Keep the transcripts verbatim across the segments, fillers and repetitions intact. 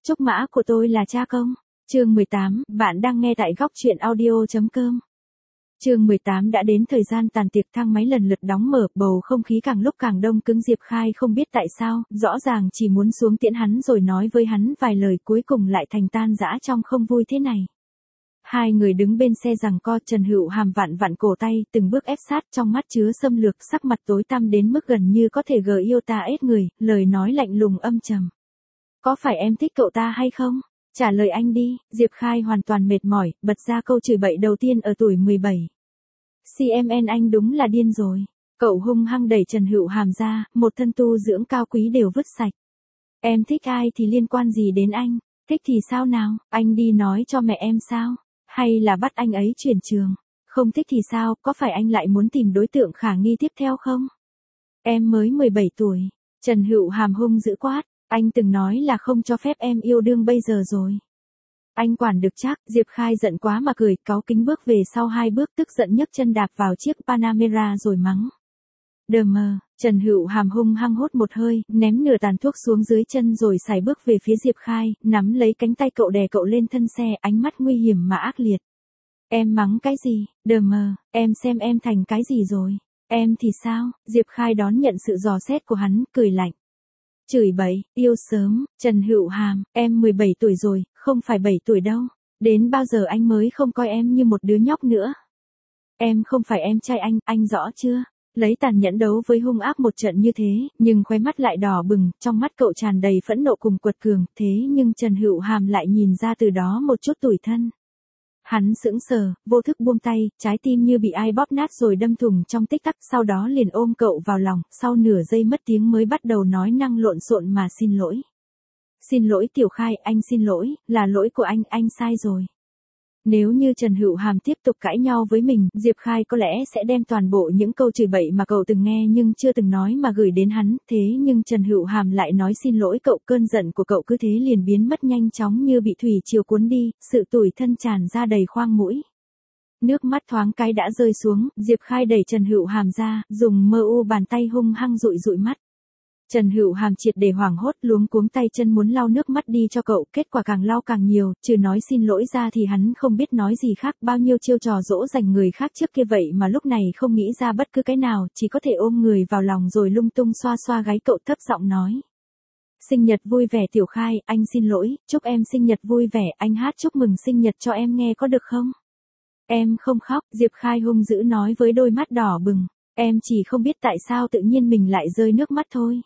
Trúc mã của tôi là cha công. Chương mười tám, bạn đang nghe tại góc truyện audio chấm com. Chương mười tám đã đến thời gian tàn tiệc, thang máy lần lượt đóng mở, bầu không khí càng lúc càng đông cứng. Diệp Khai không biết tại sao, rõ ràng chỉ muốn xuống tiễn hắn rồi nói với hắn vài lời, cuối cùng lại thành tan rã trong không vui thế này. Hai người đứng bên xe giằng co, Trần Hữu Hàm vặn vặn cổ tay, từng bước ép sát, trong mắt chứa xâm lược, sắc mặt tối tăm đến mức gần như có thể gờ yêu ta ết người, lời nói lạnh lùng âm trầm. Có phải em thích cậu ta hay không? Trả lời anh đi. Diệp Khai hoàn toàn mệt mỏi, bật ra câu chửi bậy đầu tiên ở tuổi mười bảy. xê em en anh đúng là điên rồi. Cậu hung hăng đẩy Trần Hữu Hàm ra, một thân tu dưỡng cao quý đều vứt sạch. Em thích ai thì liên quan gì đến anh? Thích thì sao nào? Anh đi nói cho mẹ em sao? Hay là bắt anh ấy chuyển trường? Không thích thì sao? Có phải anh lại muốn tìm đối tượng khả nghi tiếp theo không? Em mới mười bảy tuổi. Trần Hữu Hàm hung dữ quát. Anh từng nói là không cho phép em yêu đương bây giờ rồi. Anh quản được chắc. Diệp Khai giận quá mà cười, cáu kính bước về sau hai bước, tức giận nhấc chân đạp vào chiếc Panamera rồi mắng. Đờ mờ. Trần Hữu Hàm hung hăng hốt một hơi, ném nửa tàn thuốc xuống dưới chân rồi sải bước về phía Diệp Khai, nắm lấy cánh tay cậu đè cậu lên thân xe, ánh mắt nguy hiểm mà ác liệt. Em mắng cái gì? Đờ mờ, em xem em thành cái gì rồi? Em thì sao? Diệp Khai đón nhận sự dò xét của hắn, cười lạnh. Chửi bậy, yêu sớm. Trần Hữu Hàm, em mười bảy tuổi rồi, không phải bảy tuổi đâu. Đến bao giờ anh mới không coi em như một đứa nhóc nữa? Em không phải em trai anh, anh rõ chưa? Lấy tàn nhẫn đấu với hung ác một trận như thế, nhưng khóe mắt lại đỏ bừng, trong mắt cậu tràn đầy phẫn nộ cùng quật cường, thế nhưng Trần Hữu Hàm lại nhìn ra từ đó một chút tủi thân. Hắn sững sờ, vô thức buông tay, trái tim như bị ai bóp nát rồi đâm thủng trong tích tắc, sau đó liền ôm cậu vào lòng, sau nửa giây mất tiếng mới bắt đầu nói năng lộn xộn mà xin lỗi. Xin lỗi Tiểu Khai, anh xin lỗi, là lỗi của anh, anh sai rồi. Nếu như Trần Hữu Hàm tiếp tục cãi nhau với mình, Diệp Khai có lẽ sẽ đem toàn bộ những câu chửi bậy mà cậu từng nghe nhưng chưa từng nói mà gửi đến hắn, thế nhưng Trần Hữu Hàm lại nói xin lỗi cậu, cơn giận của cậu cứ thế liền biến mất nhanh chóng như bị thủy triều cuốn đi, sự tủi thân tràn ra đầy khoang mũi. Nước mắt thoáng cái đã rơi xuống, Diệp Khai đẩy Trần Hữu Hàm ra, dùng mơ u bàn tay hung hăng dụi dụi mắt. Trần Hữu Hàm triệt để hoảng hốt, luống cuống tay chân muốn lau nước mắt đi cho cậu, kết quả càng lau càng nhiều, trừ nói xin lỗi ra thì hắn không biết nói gì khác, bao nhiêu chiêu trò dỗ dành người khác trước kia vậy mà lúc này không nghĩ ra bất cứ cái nào, chỉ có thể ôm người vào lòng rồi lung tung xoa xoa gáy cậu, thấp giọng nói. Sinh nhật vui vẻ Tiểu Khai, anh xin lỗi, chúc em sinh nhật vui vẻ, anh hát chúc mừng sinh nhật cho em nghe có được không? Em không khóc, Diệp Khai hung dữ nói với đôi mắt đỏ bừng, em chỉ không biết tại sao tự nhiên mình lại rơi nước mắt thôi.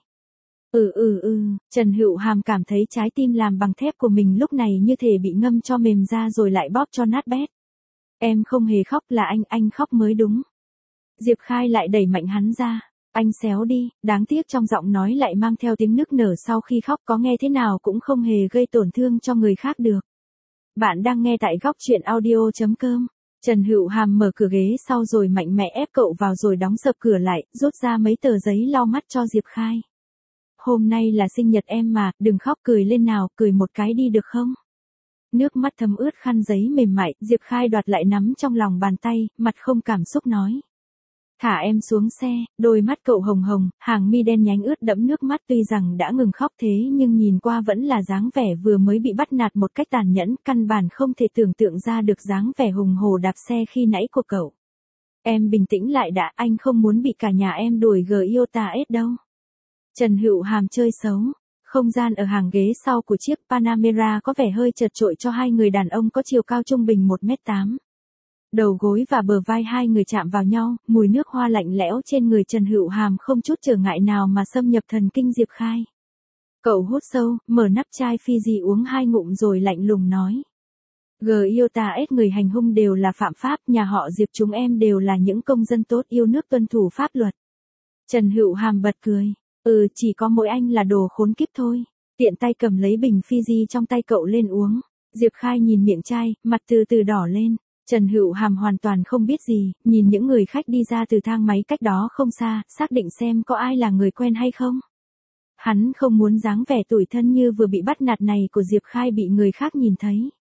Ừ ừ ừ, Trần Hữu Hàm cảm thấy trái tim làm bằng thép của mình lúc này như thể bị ngâm cho mềm ra rồi lại bóp cho nát bét. Em không hề khóc, là anh, anh khóc mới đúng. Diệp Khai lại đẩy mạnh hắn ra. Anh xéo đi, đáng tiếc trong giọng nói lại mang theo tiếng nức nở sau khi khóc, có nghe thế nào cũng không hề gây tổn thương cho người khác được. Bạn đang nghe tại góc truyện audio chấm com. Trần Hữu Hàm mở cửa ghế sau rồi mạnh mẽ ép cậu vào rồi đóng sập cửa lại, rút ra mấy tờ giấy lau mắt cho Diệp Khai. Hôm nay là sinh nhật em mà, đừng khóc, cười lên nào, cười một cái đi được không? Nước mắt thấm ướt khăn giấy mềm mại, Diệp Khai đoạt lại nắm trong lòng bàn tay, mặt không cảm xúc nói. Thả em xuống xe, đôi mắt cậu hồng hồng, hàng mi đen nhánh ướt đẫm nước mắt, tuy rằng đã ngừng khóc thế nhưng nhìn qua vẫn là dáng vẻ vừa mới bị bắt nạt một cách tàn nhẫn, căn bản không thể tưởng tượng ra được dáng vẻ hùng hổ đạp xe khi nãy của cậu. Em bình tĩnh lại đã, anh không muốn bị cả nhà em đuổi gờ yêu ta ết đâu. Trần Hữu Hàm chơi xấu. Không gian ở hàng ghế sau của chiếc Panamera có vẻ hơi chật trội cho hai người đàn ông có chiều cao trung bình một mét tám. Đầu gối và bờ vai hai người chạm vào nhau, mùi nước hoa lạnh lẽo trên người Trần Hữu Hàm không chút trở ngại nào mà xâm nhập thần kinh Diệp Khai. Cậu hút sâu, mở nắp chai Fiji uống hai ngụm rồi lạnh lùng nói. Gờ yêu ta ết người hành hung đều là phạm pháp, nhà họ Diệp chúng em đều là những công dân tốt yêu nước tuân thủ pháp luật. Trần Hữu Hàm bật cười. Ừ, chỉ có mỗi anh là đồ khốn kiếp thôi. Tiện tay cầm lấy bình Fiji trong tay cậu lên uống. Diệp Khai nhìn miệng chai, mặt từ từ đỏ lên. Trần Hữu Hàm hoàn toàn không biết gì, nhìn những người khách đi ra từ thang máy cách đó không xa, xác định xem có ai là người quen hay không. Hắn không muốn dáng vẻ tủi thân như vừa bị bắt nạt này của Diệp Khai bị người khác nhìn thấy.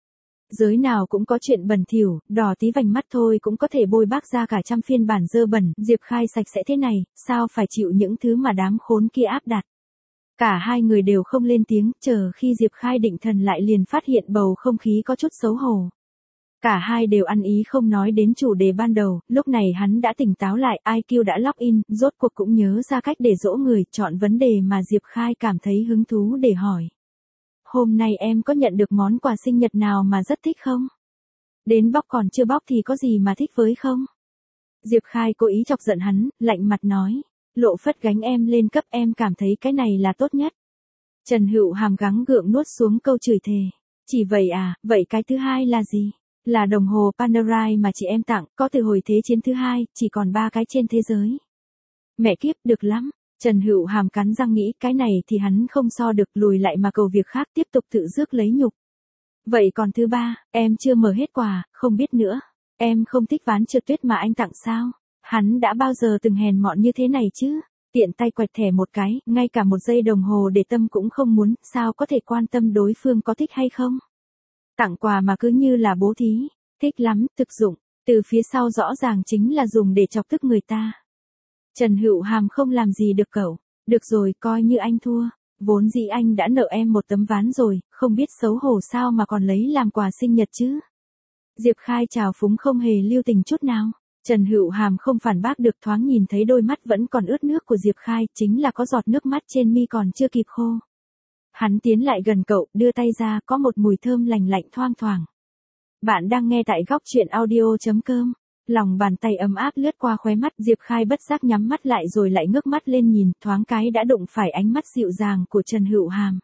Giới nào cũng có chuyện bẩn thỉu, đỏ tí vành mắt thôi cũng có thể bôi bác ra cả trăm phiên bản dơ bẩn, Diệp Khai sạch sẽ thế này, sao phải chịu những thứ mà đám khốn kia áp đặt. Cả hai người đều không lên tiếng, chờ khi Diệp Khai định thần lại liền phát hiện bầu không khí có chút xấu hổ. Cả hai đều ăn ý không nói đến chủ đề ban đầu, lúc này hắn đã tỉnh táo lại, i kiu đã log in, rốt cuộc cũng nhớ ra cách để dỗ người, chọn vấn đề mà Diệp Khai cảm thấy hứng thú để hỏi. Hôm nay em có nhận được món quà sinh nhật nào mà rất thích không? Đến bóc còn chưa bóc thì có gì mà thích với không? Diệp Khai cố ý chọc giận hắn, lạnh mặt nói. Lộ Phất gánh em lên cấp, em cảm thấy cái này là tốt nhất. Trần Hữu Hàm gắng gượng nuốt xuống câu chửi thề. Chỉ vậy à, vậy cái thứ hai là gì? Là đồng hồ Panerai mà chị em tặng, có từ hồi thế chiến thứ hai, chỉ còn ba cái trên thế giới. Mẹ kiếp, được lắm. Trần Hữu Hàm cắn răng nghĩ cái này thì hắn không so được, lùi lại mà cầu việc khác, tiếp tục tự rước lấy nhục. Vậy còn thứ ba, em chưa mở hết quà, không biết nữa. Em không thích ván trượt tuyết mà anh tặng sao? Hắn đã bao giờ từng hèn mọn như thế này chứ? Tiện tay quẹt thẻ một cái, ngay cả một giây đồng hồ để tâm cũng không muốn, sao có thể quan tâm đối phương có thích hay không? Tặng quà mà cứ như là bố thí, thích lắm, thực dụng, từ phía sau rõ ràng chính là dùng để chọc tức người ta. Trần Hữu Hàm không làm gì được cậu, được rồi, coi như anh thua, vốn dĩ anh đã nợ em một tấm ván rồi, không biết xấu hổ sao mà còn lấy làm quà sinh nhật chứ. Diệp Khai trào phúng không hề lưu tình chút nào. Trần Hữu Hàm không phản bác được, thoáng nhìn thấy đôi mắt vẫn còn ướt nước của Diệp Khai, chính là có giọt nước mắt trên mi còn chưa kịp khô. Hắn tiến lại gần cậu, đưa tay ra, có một mùi thơm lành lạnh thoang thoảng. Bạn đang nghe tại góc truyện audio chấm com. Lòng bàn tay ấm áp lướt qua khóe mắt, Diệp Khai bất giác nhắm mắt lại rồi lại ngước mắt lên nhìn, thoáng cái đã đụng phải ánh mắt dịu dàng của Trần Hữu Hàm.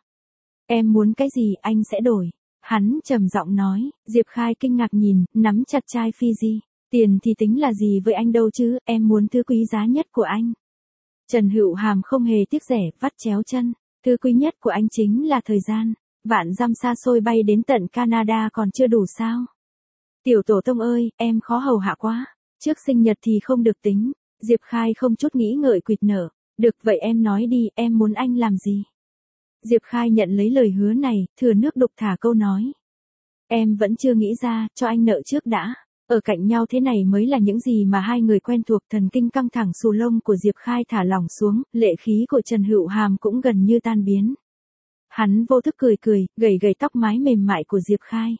Em muốn cái gì, anh sẽ đổi. Hắn trầm giọng nói. Diệp Khai kinh ngạc nhìn, nắm chặt chai Fiji. Tiền thì tính là gì với anh đâu chứ, em muốn thứ quý giá nhất của anh. Trần Hữu Hàm không hề tiếc rẻ, vắt chéo chân. Thứ quý nhất của anh chính là thời gian. Vạn dặm xa xôi bay đến tận Canada còn chưa đủ sao? Tiểu tổ tông ơi, em khó hầu hạ quá. Trước sinh nhật thì không được tính. Diệp Khai không chút nghĩ ngợi quỵt nở. Được vậy em nói đi, em muốn anh làm gì? Diệp Khai nhận lấy lời hứa này, thừa nước đục thả câu nói. Em vẫn chưa nghĩ ra, cho anh nợ trước đã. Ở cạnh nhau thế này mới là những gì mà hai người quen thuộc. Thần kinh căng thẳng xù lông của Diệp Khai thả lỏng xuống, lệ khí của Trần Hữu Hàm cũng gần như tan biến. Hắn vô thức cười cười, gẩy gẩy tóc mái mềm mại của Diệp Khai.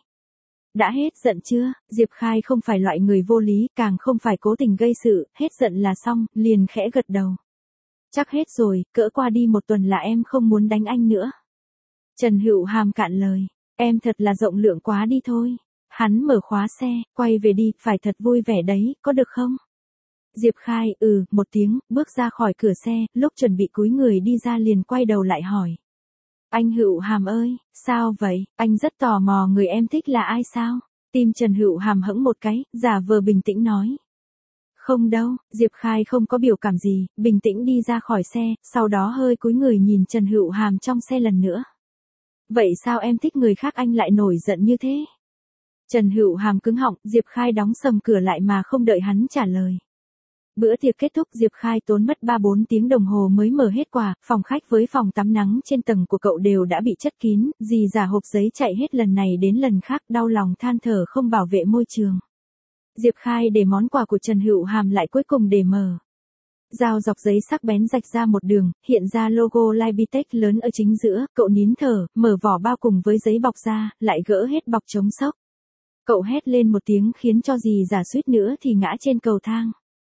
Đã hết giận chưa? Diệp Khai không phải loại người vô lý, càng không phải cố tình gây sự, hết giận là xong, liền khẽ gật đầu. Chắc hết rồi, cỡ qua đi một tuần là em không muốn đánh anh nữa. Trần Hữu Hàm cạn lời, em thật là rộng lượng quá đi thôi. Hắn mở khóa xe, quay về đi, phải thật vui vẻ đấy, có được không? Diệp Khai, ừ, một tiếng, bước ra khỏi cửa xe, lúc chuẩn bị cúi người đi ra liền quay đầu lại hỏi. Anh Hữu Hàm ơi, sao vậy, anh rất tò mò người em thích là ai sao? Tim Trần Hữu Hàm hững một cái, giả vờ bình tĩnh nói. Không đâu, Diệp Khai không có biểu cảm gì, bình tĩnh đi ra khỏi xe, sau đó hơi cúi người nhìn Trần Hữu Hàm trong xe lần nữa. Vậy sao em thích người khác anh lại nổi giận như thế? Trần Hữu Hàm cứng họng, Diệp Khai đóng sầm cửa lại mà không đợi hắn trả lời. Bữa tiệc kết thúc, Diệp Khai tốn mất ba bốn tiếng đồng hồ mới mở hết quà, phòng khách với phòng tắm nắng trên tầng của cậu đều đã bị chất kín, dì giả hộp giấy chạy hết lần này đến lần khác, đau lòng than thở không bảo vệ môi trường. Diệp Khai để món quà của Trần Hữu Hàm lại cuối cùng để mở. Dao dọc giấy sắc bén rạch ra một đường, hiện ra logo Libitech lớn ở chính giữa, cậu nín thở, mở vỏ bao cùng với giấy bọc ra, lại gỡ hết bọc chống sốc. Cậu hét lên một tiếng khiến cho dì giả suýt nữa thì ngã trên cầu thang.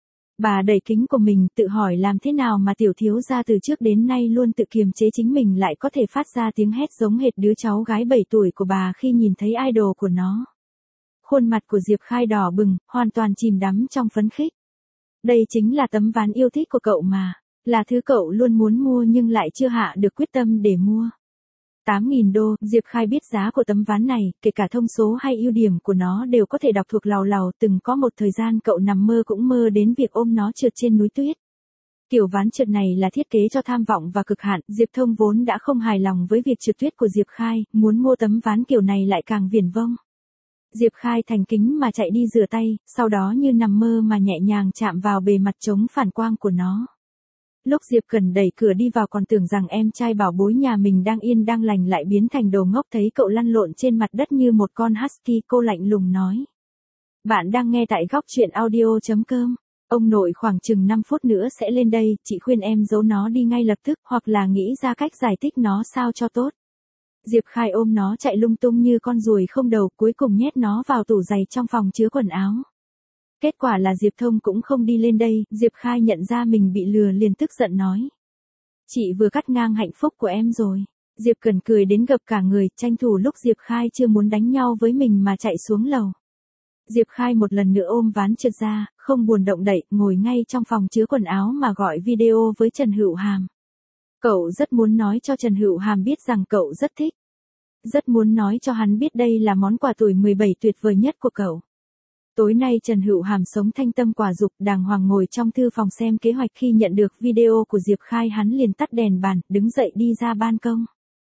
Bà đẩy kính của mình, tự hỏi làm thế nào mà tiểu thiếu gia từ trước đến nay luôn tự kiềm chế chính mình lại có thể phát ra tiếng hét giống hệt đứa cháu gái bảy tuổi của bà khi nhìn thấy idol của nó. Khuôn mặt của Diệp Khai đỏ bừng, hoàn toàn chìm đắm trong phấn khích. Đây chính là tấm ván yêu thích của cậu mà, là thứ cậu luôn muốn mua nhưng lại chưa hạ được quyết tâm để mua. tám nghìn đô, Diệp Khai biết giá của tấm ván này, kể cả thông số hay ưu điểm của nó đều có thể đọc thuộc làu làu, từng có một thời gian cậu nằm mơ cũng mơ đến việc ôm nó trượt trên núi tuyết. Kiểu ván trượt này là thiết kế cho tham vọng và cực hạn, Diệp Thông vốn đã không hài lòng với việc trượt tuyết của Diệp Khai, muốn mua tấm ván kiểu này lại càng viển vông. Diệp Khai thành kính mà chạy đi rửa tay, sau đó như nằm mơ mà nhẹ nhàng chạm vào bề mặt chống phản quang của nó. Lúc Diệp Cần đẩy cửa đi vào còn tưởng rằng em trai bảo bối nhà mình đang yên đang lành lại biến thành đồ ngốc, thấy cậu lăn lộn trên mặt đất như một con husky, cô lạnh lùng nói. Bạn đang nghe tại góc truyện audio chấm com. Ông nội khoảng chừng năm phút nữa sẽ lên đây, chị khuyên em giấu nó đi ngay lập tức hoặc là nghĩ ra cách giải thích nó sao cho tốt. Diệp Khai ôm nó chạy lung tung như con ruồi không đầu, cuối cùng nhét nó vào tủ giày trong phòng chứa quần áo. Kết quả là Diệp Thông cũng không đi lên đây, Diệp Khai nhận ra mình bị lừa liền tức giận nói. Chị vừa cắt ngang hạnh phúc của em rồi. Diệp Cần cười đến gập cả người, tranh thủ lúc Diệp Khai chưa muốn đánh nhau với mình mà chạy xuống lầu. Diệp Khai một lần nữa ôm ván trượt ra, không buồn động đậy, ngồi ngay trong phòng chứa quần áo mà gọi video với Trần Hữu Hàm. Cậu rất muốn nói cho Trần Hữu Hàm biết rằng cậu rất thích. Rất muốn nói cho hắn biết đây là món quà tuổi mười bảy tuyệt vời nhất của cậu. Tối nay Trần Hữu Hàm sống thanh tâm quả dục đàng hoàng ngồi trong thư phòng xem kế hoạch, khi nhận được video của Diệp Khai hắn liền tắt đèn bàn, đứng dậy đi ra ban công.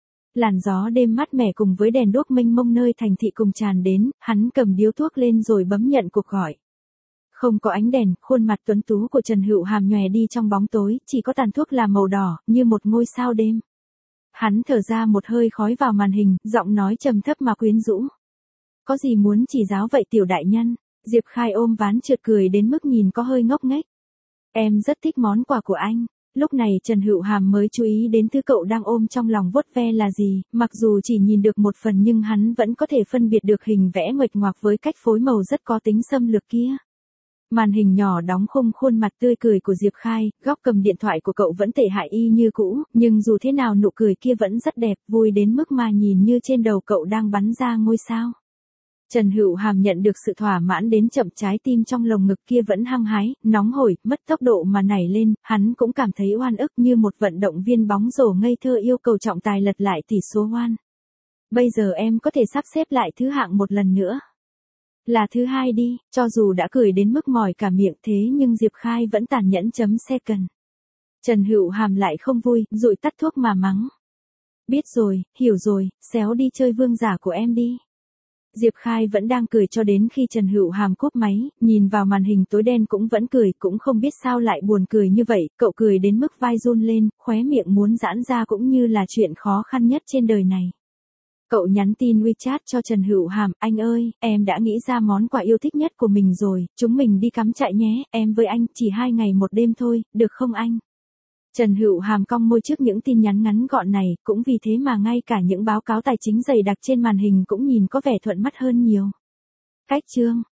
Làn gió đêm mát mẻ cùng với đèn đuốc mênh mông nơi thành thị cùng tràn đến, hắn cầm điếu thuốc lên rồi bấm nhận cuộc gọi. Không có ánh đèn, khuôn mặt tuấn tú của Trần Hữu Hàm nhòe đi trong bóng tối, chỉ có tàn thuốc là màu đỏ, như một ngôi sao đêm. Hắn thở ra một hơi khói vào màn hình, giọng nói trầm thấp mà quyến rũ. Có gì muốn chỉ giáo vậy tiểu đại nhân? Diệp Khai ôm ván trượt cười đến mức nhìn có hơi ngốc nghếch. Em rất thích món quà của anh. Lúc này Trần Hữu Hàm mới chú ý đến thứ cậu đang ôm trong lòng vuốt ve là gì, mặc dù chỉ nhìn được một phần nhưng hắn vẫn có thể phân biệt được hình vẽ nguệch ngoạc với cách phối màu rất có tính xâm lược kia. Màn hình nhỏ đóng khung khuôn mặt tươi cười của Diệp Khai, góc cầm điện thoại của cậu vẫn tệ hại y như cũ, nhưng dù thế nào nụ cười kia vẫn rất đẹp, vui đến mức mà nhìn như trên đầu cậu đang bắn ra ngôi sao. Trần Hữu Hàm nhận được sự thỏa mãn đến chậm, trái tim trong lồng ngực kia vẫn hăng hái, nóng hổi, mất tốc độ mà nảy lên, hắn cũng cảm thấy oan ức như một vận động viên bóng rổ ngây thơ yêu cầu trọng tài lật lại tỷ số oan. Bây giờ em có thể sắp xếp lại thứ hạng một lần nữa. Là thứ hai đi, cho dù đã cười đến mức mỏi cả miệng thế nhưng Diệp Khai vẫn tàn nhẫn chấm second. Trần Hữu Hàm lại không vui, dụi tắt thuốc mà mắng. Biết rồi, hiểu rồi, xéo đi chơi vương giả của em đi. Diệp Khai vẫn đang cười cho đến khi Trần Hữu Hàm cúp máy, nhìn vào màn hình tối đen cũng vẫn cười, cũng không biết sao lại buồn cười như vậy, cậu cười đến mức vai run lên, khóe miệng muốn giãn ra cũng như là chuyện khó khăn nhất trên đời này. Cậu nhắn tin WeChat cho Trần Hữu Hàm, anh ơi, em đã nghĩ ra món quà yêu thích nhất của mình rồi, chúng mình đi cắm trại nhé, em với anh, chỉ hai ngày một đêm thôi, được không anh? Trần Hữu Hàm cong môi trước những tin nhắn ngắn gọn này, cũng vì thế mà ngay cả những báo cáo tài chính dày đặc trên màn hình cũng nhìn có vẻ thuận mắt hơn nhiều. Cách chương